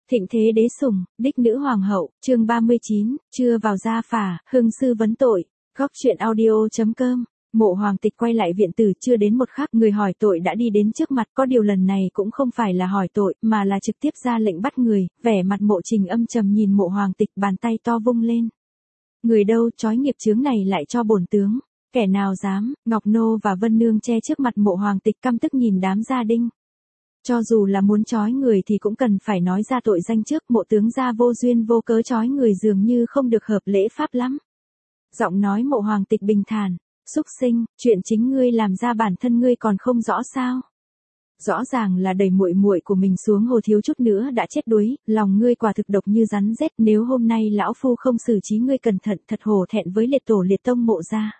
Thịnh thế đế sủng, đích nữ hoàng hậu, chương 39, chưa vào gia phả, hưng sư vấn tội, góc truyện audio.com. Mộ hoàng tịch quay lại viện tử chưa đến một khắc, người hỏi tội đã đi đến trước mặt, có điều lần này cũng không phải là hỏi tội, mà là trực tiếp ra lệnh bắt người, vẻ mặt Mộ Trình âm trầm nhìn mộ hoàng tịch, bàn tay to vung lên. Người đâu, trói nghiệp chướng này lại cho bổn tướng, kẻ nào dám? Ngọc Nô và Vân Nương che trước mặt mộ hoàng tịch căm tức nhìn đám gia đinh. Cho dù là muốn trói người thì cũng cần phải nói ra tội danh trước, mộ tướng gia vô duyên vô cớ trói người dường như không được hợp lễ pháp lắm. Giọng nói mộ hoàng tịch bình thản, xúc sinh, chuyện chính ngươi làm ra bản thân ngươi còn không rõ sao? Rõ ràng là đẩy muội muội của mình xuống hồ thiếu chút nữa đã chết đuối, lòng ngươi quả thực độc như rắn rết, nếu hôm nay lão phu không xử trí ngươi cẩn thận thật hổ thẹn với liệt tổ liệt tông mộ gia.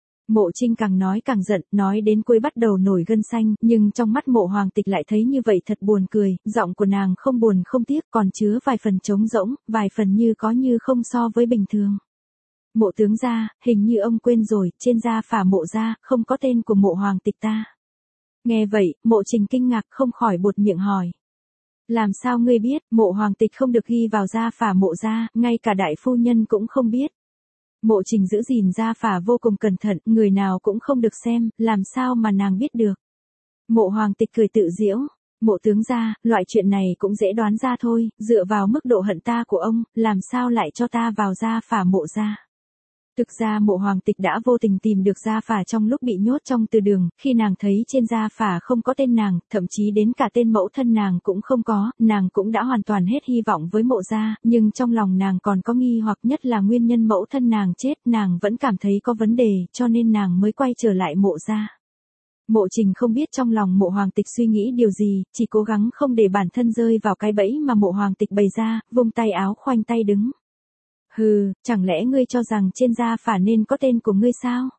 Mộ Trinh càng nói càng giận, nói đến cuối bắt đầu nổi gân xanh, nhưng trong mắt mộ hoàng tịch lại thấy như vậy thật buồn cười, giọng của nàng không buồn không tiếc còn chứa vài phần trống rỗng, vài phần như có như không so với bình thường. Mộ tướng gia, hình như ông quên rồi, trên gia phả mộ gia, không có tên của mộ hoàng tịch ta. Nghe vậy, Mộ Trình kinh ngạc không khỏi buột miệng hỏi. Làm sao ngươi biết, mộ hoàng tịch không được ghi vào gia phả mộ gia, ngay cả đại phu nhân cũng không biết. Mộ Trình giữ gìn gia phả vô cùng cẩn thận, người nào cũng không được xem, làm sao mà nàng biết được. Mộ hoàng tịch cười tự giễu, mộ tướng gia, loại chuyện này cũng dễ đoán ra thôi, dựa vào mức độ hận ta của ông, làm sao lại cho ta vào gia phả mộ gia. Thực ra mộ hoàng tịch đã vô tình tìm được gia phả trong lúc bị nhốt trong từ đường, khi nàng thấy trên gia phả không có tên nàng, thậm chí đến cả tên mẫu thân nàng cũng không có, nàng cũng đã hoàn toàn hết hy vọng với mộ gia, nhưng trong lòng nàng còn có nghi hoặc nhất là nguyên nhân mẫu thân nàng chết, nàng vẫn cảm thấy có vấn đề, cho nên nàng mới quay trở lại mộ gia. Mộ Trình không biết trong lòng mộ hoàng tịch suy nghĩ điều gì, chỉ cố gắng không để bản thân rơi vào cái bẫy mà mộ hoàng tịch bày ra, vung tay áo khoanh tay đứng. Hừ, chẳng lẽ ngươi cho rằng trên gia phả nên có tên của ngươi sao?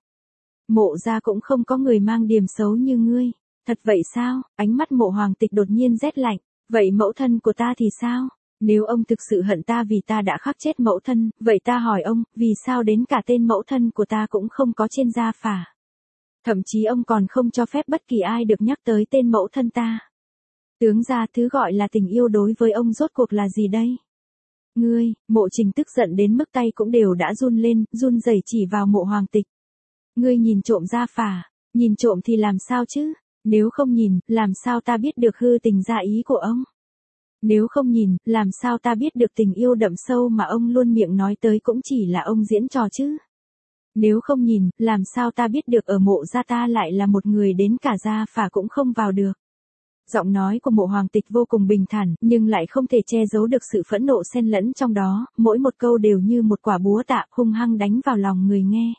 Mộ gia cũng không có người mang điểm xấu như ngươi. Thật vậy sao? Ánh mắt mộ hoàng tịch đột nhiên rét lạnh. Vậy mẫu thân của ta thì sao? Nếu ông thực sự hận ta vì ta đã khắc chết mẫu thân, vậy ta hỏi ông, vì sao đến cả tên mẫu thân của ta cũng không có trên gia phả? Thậm chí ông còn không cho phép bất kỳ ai được nhắc tới tên mẫu thân ta. Tướng gia, thứ gọi là tình yêu đối với ông rốt cuộc là gì đây? Ngươi, Mộ Trình tức giận đến mức tay cũng đều đã run lên, run rẩy chỉ vào mộ hoàng tịch. Ngươi nhìn trộm gia phả, nhìn trộm thì làm sao chứ? Nếu không nhìn, làm sao ta biết được hư tình gia ý của ông? Nếu không nhìn, làm sao ta biết được tình yêu đậm sâu mà ông luôn miệng nói tới cũng chỉ là ông diễn trò chứ? Nếu không nhìn, làm sao ta biết được ở mộ gia ta lại là một người đến cả gia phả cũng không vào được? Giọng nói của mộ hoàng tịch vô cùng bình thản, nhưng lại không thể che giấu được sự phẫn nộ xen lẫn trong đó, mỗi một câu đều như một quả búa tạ hung hăng đánh vào lòng người nghe.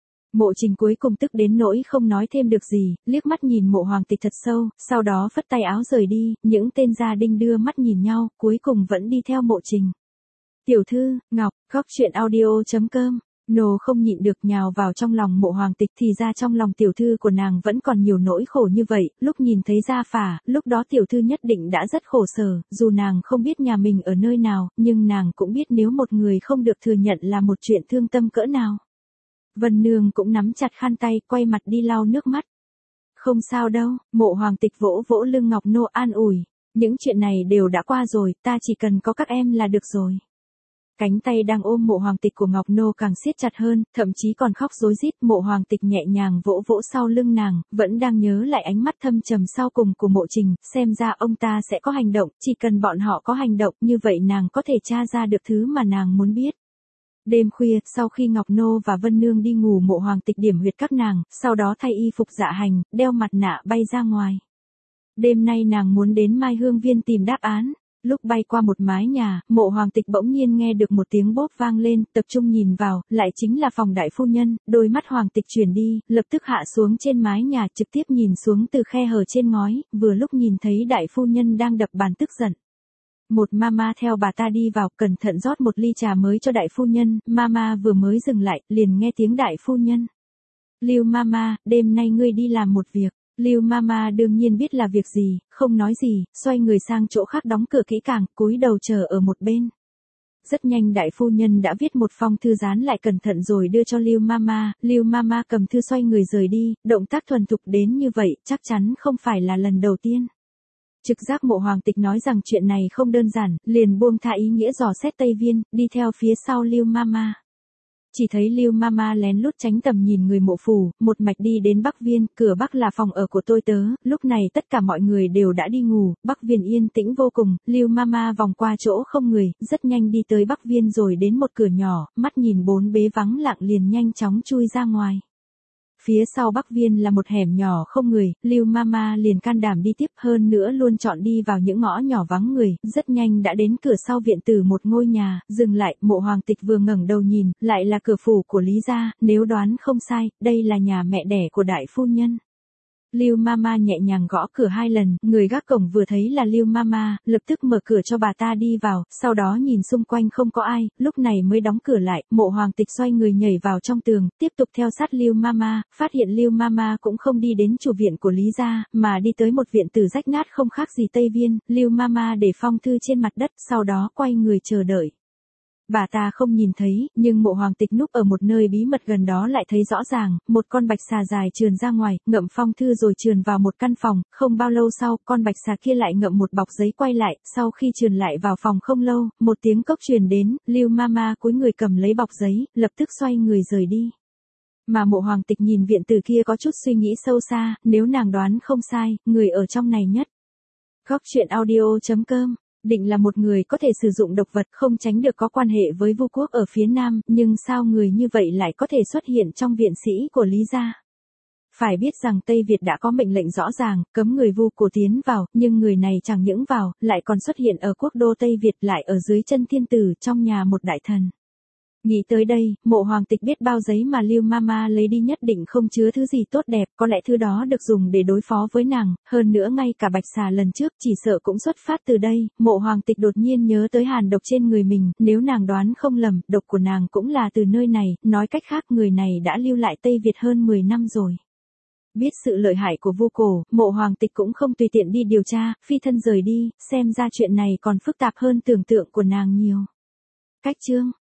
Mộ Trình cuối cùng tức đến nỗi không nói thêm được gì, liếc mắt nhìn mộ hoàng tịch thật sâu, sau đó phất tay áo rời đi, những tên gia đinh đưa mắt nhìn nhau, cuối cùng vẫn đi theo Mộ Trình. Tiểu thư, Ngọc, góc truyện audio.com. Nô không nhịn được nhào vào trong lòng mộ hoàng tịch, thì ra trong lòng tiểu thư của nàng vẫn còn nhiều nỗi khổ như vậy, lúc nhìn thấy gia phả, lúc đó tiểu thư nhất định đã rất khổ sở, dù nàng không biết nhà mình ở nơi nào, nhưng nàng cũng biết nếu một người không được thừa nhận là một chuyện thương tâm cỡ nào. Vân Nương cũng nắm chặt khăn tay, quay mặt đi lau nước mắt. Không sao đâu, mộ hoàng tịch vỗ vỗ lưng Ngọc Nô an ủi, những chuyện này đều đã qua rồi, ta chỉ cần có các em là được rồi. Cánh tay đang ôm mộ hoàng tịch của Ngọc Nô càng siết chặt hơn, thậm chí còn khóc rối rít. Mộ hoàng tịch nhẹ nhàng vỗ vỗ sau lưng nàng, vẫn đang nhớ lại ánh mắt thâm trầm sau cùng của Mộ Trình, xem ra ông ta sẽ có hành động, chỉ cần bọn họ có hành động, như vậy nàng có thể tra ra được thứ mà nàng muốn biết. Đêm khuya, sau khi Ngọc Nô và Vân Nương đi ngủ, mộ hoàng tịch điểm huyệt các nàng, sau đó thay y phục dạ hành, đeo mặt nạ bay ra ngoài. Đêm nay nàng muốn đến Mai Hương Viên tìm đáp án. Lúc bay qua một mái nhà, mộ hoàng tịch bỗng nhiên nghe được một tiếng bốp vang lên, tập trung nhìn vào, lại chính là phòng đại phu nhân, đôi mắt hoàng tịch chuyển đi, lập tức hạ xuống trên mái nhà, trực tiếp nhìn xuống từ khe hở trên ngói, vừa lúc nhìn thấy đại phu nhân đang đập bàn tức giận. Một mama theo bà ta đi vào, cẩn thận rót một ly trà mới cho đại phu nhân, mama vừa mới dừng lại, liền nghe tiếng đại phu nhân. Lưu mama, đêm nay ngươi đi làm một việc. Lưu mama đương nhiên biết là việc gì, không nói gì, xoay người sang chỗ khác đóng cửa kỹ càng, cúi đầu chờ ở một bên. Rất nhanh đại phu nhân đã viết một phong thư dán lại cẩn thận rồi đưa cho Lưu mama cầm thư xoay người rời đi, động tác thuần thục đến như vậy, chắc chắn không phải là lần đầu tiên. Trực giác Mộ Hoàng Tịch nói rằng chuyện này không đơn giản, liền buông tha ý nghĩa dò xét Tây Viên, đi theo phía sau Lưu Mama. Chỉ thấy Lưu Mama lén lút tránh tầm nhìn người Mộ Phù, một mạch đi đến Bắc Viên, cửa Bắc là phòng ở của tôi tớ, lúc này tất cả mọi người đều đã đi ngủ, Bắc Viên yên tĩnh vô cùng, Lưu Mama vòng qua chỗ không người, rất nhanh đi tới Bắc Viên rồi đến một cửa nhỏ, mắt nhìn bốn bế vắng lặng liền nhanh chóng chui ra ngoài. Phía sau Bắc Viên là một hẻm nhỏ không người, Lưu Mama liền can đảm đi tiếp hơn nữa luôn chọn đi vào những ngõ nhỏ vắng người, rất nhanh đã đến cửa sau viện tử một ngôi nhà, dừng lại, Mộ Hoàng Tịch vừa ngẩng đầu nhìn, lại là cửa phủ của Lý gia, nếu đoán không sai, đây là nhà mẹ đẻ của đại phu nhân. Lưu Mama nhẹ nhàng gõ cửa 2 lần, người gác cổng vừa thấy là Lưu Mama, lập tức mở cửa cho bà ta đi vào, sau đó nhìn xung quanh không có ai, lúc này mới đóng cửa lại, Mộ Hoàng Tịch xoay người nhảy vào trong tường, tiếp tục theo sát Lưu Mama, phát hiện Lưu Mama cũng không đi đến chủ viện của Lý gia, mà đi tới một viện tử rách nát không khác gì Tây Viên, Lưu Mama để phong thư trên mặt đất, sau đó quay người chờ đợi. Bà ta không nhìn thấy, nhưng Mộ Hoàng Tịch núp ở một nơi bí mật gần đó lại thấy rõ ràng, một con bạch xà dài trườn ra ngoài, ngậm phong thư rồi trườn vào một căn phòng, không bao lâu sau, con bạch xà kia lại ngậm một bọc giấy quay lại, sau khi trườn lại vào phòng không lâu, một tiếng cốc truyền đến, Lưu Mama cúi người cầm lấy bọc giấy, lập tức xoay người rời đi. Mà Mộ Hoàng Tịch nhìn viện tử kia có chút suy nghĩ sâu xa, nếu nàng đoán không sai, người ở trong này nhất. Góc truyện audio.com định là một người có thể sử dụng độc vật không tránh được có quan hệ với Vu quốc ở phía Nam, nhưng sao người như vậy lại có thể xuất hiện trong viện sĩ của Lý gia? Phải biết rằng Tây Việt đã có mệnh lệnh rõ ràng, cấm người Vu cổ tiến vào, nhưng người này chẳng những vào, lại còn xuất hiện ở quốc đô Tây Việt lại ở dưới chân thiên tử trong nhà một đại thần. Nghĩ tới đây, Mộ Hoàng Tịch biết bao giấy mà Lưu Mama lấy đi nhất định không chứa thứ gì tốt đẹp, có lẽ thứ đó được dùng để đối phó với nàng, hơn nữa ngay cả bạch xà lần trước chỉ sợ cũng xuất phát từ đây, Mộ Hoàng Tịch đột nhiên nhớ tới hàn độc trên người mình, nếu nàng đoán không lầm, độc của nàng cũng là từ nơi này, nói cách khác người này đã lưu lại Tây Việt hơn 10 năm rồi. Biết sự lợi hại của Vu cổ, Mộ Hoàng Tịch cũng không tùy tiện đi điều tra, phi thân rời đi, xem ra chuyện này còn phức tạp hơn tưởng tượng của nàng nhiều. Cách chương